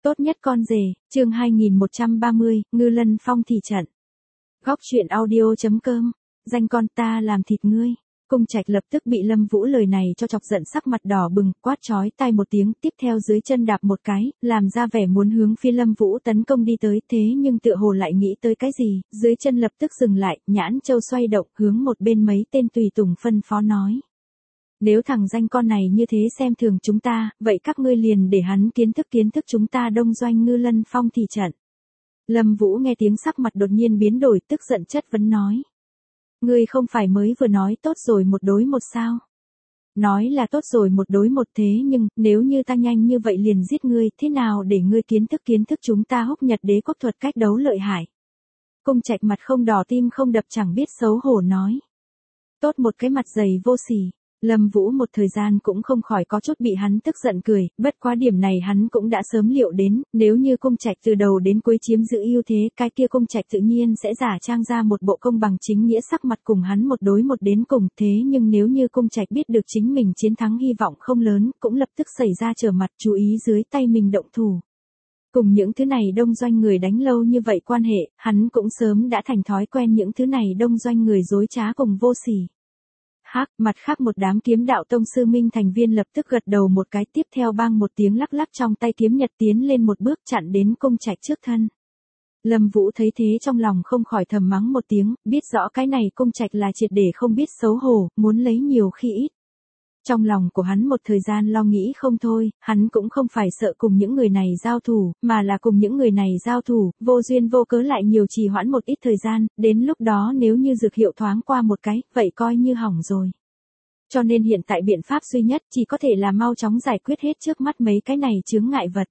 Tốt nhất con rể, chương 2130, Ngư Lân Phong thị trận. Góc truyện audio.com, danh con ta làm thịt ngươi. Cung Trạch lập tức bị Lâm Vũ lời này cho chọc giận, sắc mặt đỏ bừng, quát chói tai một tiếng, tiếp theo dưới chân đạp một cái, làm ra vẻ muốn hướng phía Lâm Vũ tấn công đi tới, thế nhưng tựa hồ lại nghĩ tới cái gì, dưới chân lập tức dừng lại, nhãn châu xoay động, hướng một bên mấy tên tùy tùng phân phó nói. Nếu thằng danh con này như thế xem thường chúng ta, vậy các ngươi liền để hắn kiến thức chúng ta Đông Doanh Ngư Lân Phong thị trận. Lâm Vũ nghe tiếng sắc mặt đột nhiên biến đổi, tức giận chất vấn nói. Ngươi không phải mới vừa nói tốt rồi một đối một sao? Nói là tốt rồi một đối một, thế nhưng, nếu như ta nhanh như vậy liền giết ngươi, thế nào để ngươi kiến thức chúng ta Húc Nhật Đế quốc thuật cách đấu lợi hại? Cung Trạch mặt không đỏ tim không đập chẳng biết xấu hổ nói. Tốt một cái mặt dày vô sỉ. Lâm Vũ một thời gian cũng không khỏi có chút bị hắn tức giận cười, bất quá điểm này hắn cũng đã sớm liệu đến, nếu như Cung Trạch từ đầu đến cuối chiếm giữ ưu thế, cái kia Cung Trạch tự nhiên sẽ giả trang ra một bộ công bằng chính nghĩa sắc mặt cùng hắn một đối một đến cùng, thế nhưng nếu như Cung Trạch biết được chính mình chiến thắng hy vọng không lớn, cũng lập tức xảy ra trở mặt chú ý dưới tay mình động thủ. Cùng những thứ này Đông Doanh người đánh lâu như vậy quan hệ, hắn cũng sớm đã thành thói quen những thứ này Đông Doanh người dối trá cùng vô sỉ. Mặt khác một đám kiếm đạo tông sư minh thành viên lập tức gật đầu một cái, tiếp theo bang một tiếng lắc lắc trong tay kiếm nhật tiến lên một bước chặn đến Cung Trạch trước thân. Lâm Vũ thấy thế trong lòng không khỏi thầm mắng một tiếng, biết rõ cái này Cung Trạch là triệt để không biết xấu hổ, muốn lấy nhiều khi ít. Trong lòng của hắn một thời gian lo nghĩ không thôi, hắn cũng không phải sợ cùng những người này giao thủ, mà là cùng những người này giao thủ, vô duyên vô cớ lại nhiều trì hoãn một ít thời gian, đến lúc đó nếu như dược hiệu thoáng qua một cái, vậy coi như hỏng rồi. Cho nên hiện tại biện pháp duy nhất chỉ có thể là mau chóng giải quyết hết trước mắt mấy cái này chướng ngại vật.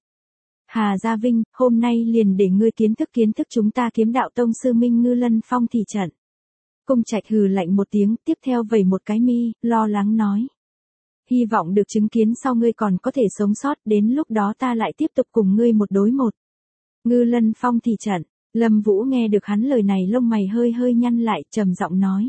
Hà Gia Vinh, hôm nay liền để ngươi kiến thức chúng ta kiếm đạo tông sư Minh Ngư Lân Phong thị trận. Cung Trạch hừ lạnh một tiếng, tiếp theo vẩy một cái mi, lo lắng nói. Hy vọng được chứng kiến sau ngươi còn có thể sống sót, đến lúc đó ta lại tiếp tục cùng ngươi một đối một. Ngư Lân Phong thị trận. Lâm Vũ nghe được hắn lời này lông mày hơi nhăn lại, trầm giọng nói.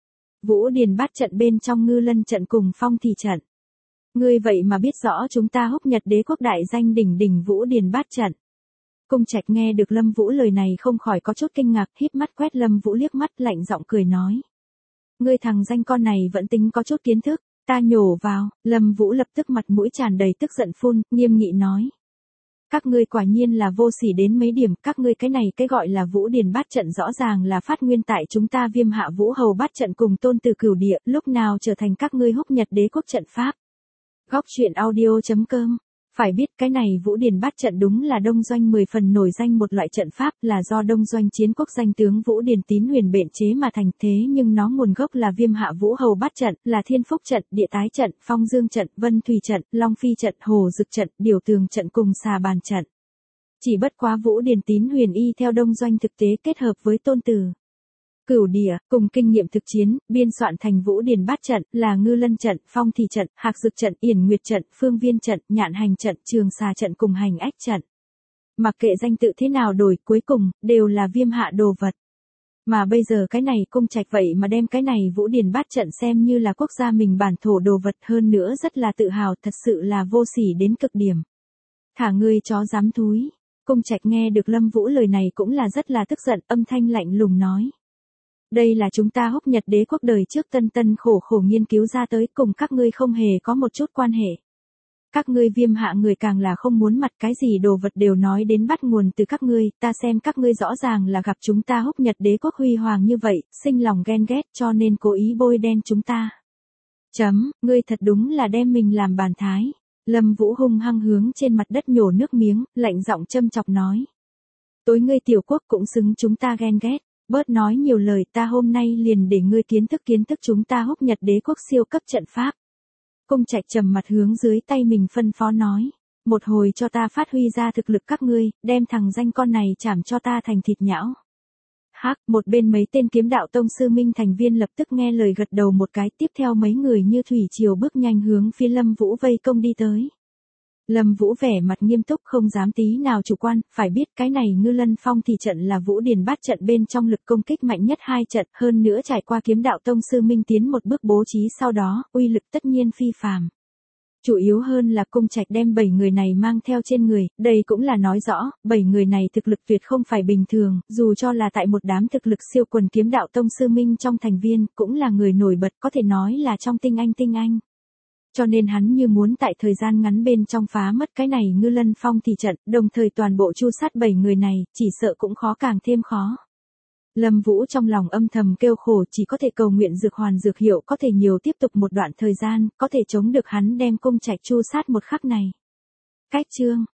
Vũ Điền Bát trận bên trong Ngư Lân trận cùng Phong thị trận. Ngươi vậy mà biết rõ chúng ta Húc Nhật Đế quốc đại danh đỉnh Vũ Điền Bát trận. Cung Trạch nghe được Lâm Vũ lời này không khỏi có chút kinh ngạc, híp mắt quét Lâm Vũ liếc mắt, lạnh giọng cười nói. Ngươi thằng danh con này vẫn tính có chút kiến thức. Ta nhổ vào, Lâm Vũ lập tức mặt mũi tràn đầy tức giận phun, nghiêm nghị nói. Các ngươi quả nhiên là vô sỉ đến mấy điểm, các ngươi cái này cái gọi là Vũ Điền Bát trận rõ ràng là phát nguyên tại chúng ta Viêm Hạ Vũ Hầu Bát trận cùng Tôn Từ Cửu Địa, lúc nào trở thành các ngươi Húc Nhật Đế quốc trận pháp. Góc truyện audio.com. Phải biết cái này Vũ Điền Bát trận đúng là Đông Doanh 10 phần nổi danh một loại trận pháp, là do Đông Doanh chiến quốc danh tướng Vũ Điền Tín Huyền bện chế mà thành, thế nhưng nó nguồn gốc là Viêm Hạ Vũ Hầu Bát trận, là Thiên Phúc trận, Địa Tái trận, Phong Dương trận, Vân Thủy trận, Long Phi trận, Hồ Dực trận, Điều Tường trận cùng Xà Bàn trận. Chỉ bất quá Vũ Điền Tín Huyền y theo Đông Doanh thực tế kết hợp với Tôn Từ Cửu Địa, cùng kinh nghiệm thực chiến, biên soạn thành Vũ Điền Bát trận, là Ngư Lân trận, Phong thị trận, Hạc Dực trận, Yển Nguyệt trận, Phương Viên trận, Nhạn Hành trận, Trường Xà trận cùng Hành Ách trận. Mặc kệ danh tự thế nào đổi, cuối cùng, đều là Viêm Hạ đồ vật. Mà bây giờ cái này Cung Trạch vậy mà đem cái này Vũ Điền Bát trận xem như là quốc gia mình bản thổ đồ vật, hơn nữa rất là tự hào, thật sự là vô sỉ đến cực điểm. Thả ngươi chó dám thúi. Cung Trạch nghe được Lâm Vũ lời này cũng là rất là tức giận, âm thanh lạnh lùng nói. Đây là chúng ta Húc Nhật Đế quốc đời trước tân khổ nghiên cứu ra tới, cùng các ngươi không hề có một chút quan hệ. Các ngươi Viêm Hạ người càng là không muốn mặt, cái gì đồ vật đều nói đến bắt nguồn từ các ngươi, ta xem các ngươi rõ ràng là gặp chúng ta Húc Nhật Đế quốc huy hoàng như vậy, sinh lòng ghen ghét cho nên cố ý bôi đen chúng ta. Ngươi thật đúng là đem mình làm bàn thái. Lâm Vũ hung hăng hướng trên mặt đất nhổ nước miếng, lạnh giọng châm chọc nói. Tối ngươi tiểu quốc cũng xứng chúng ta ghen ghét. Bớt nói nhiều lời, ta hôm nay liền để ngươi kiến thức chúng ta Húc Nhật Đế quốc siêu cấp trận pháp. Cung Trạch trầm mặt hướng dưới tay mình phân phó nói. Một hồi cho ta phát huy ra thực lực các ngươi, đem thằng danh con này chảm cho ta thành thịt nhão. Một bên mấy tên kiếm đạo tông sư minh thành viên lập tức nghe lời gật đầu một cái, tiếp theo mấy người như thủy triều bước nhanh hướng phía Lâm Vũ vây công đi tới. Lâm Vũ vẻ mặt nghiêm túc không dám tí nào chủ quan, phải biết cái này Ngư Lân Phong thị trận là Vũ Điền Bát trận bên trong lực công kích mạnh nhất hai trận, hơn nữa trải qua kiếm đạo tông sư minh tiến một bước bố trí sau đó, uy lực tất nhiên phi phàm. Chủ yếu hơn là Cung Trạch đem 7 người này mang theo trên người, đây cũng là nói rõ, 7 người này thực lực tuyệt không phải bình thường, dù cho là tại một đám thực lực siêu quần kiếm đạo tông sư minh trong thành viên, cũng là người nổi bật có thể nói là trong tinh anh. Cho nên hắn như muốn tại thời gian ngắn bên trong phá mất cái này Ngư Lân Phong thì trận, đồng thời toàn bộ chu sát 7 người này, chỉ sợ cũng khó càng thêm khó. Lâm Vũ trong lòng âm thầm kêu khổ, chỉ có thể cầu nguyện dược hoàn dược hiệu có thể nhiều tiếp tục một đoạn thời gian, có thể chống được hắn đem Cung Trạch chu sát một khắc này. Cách chương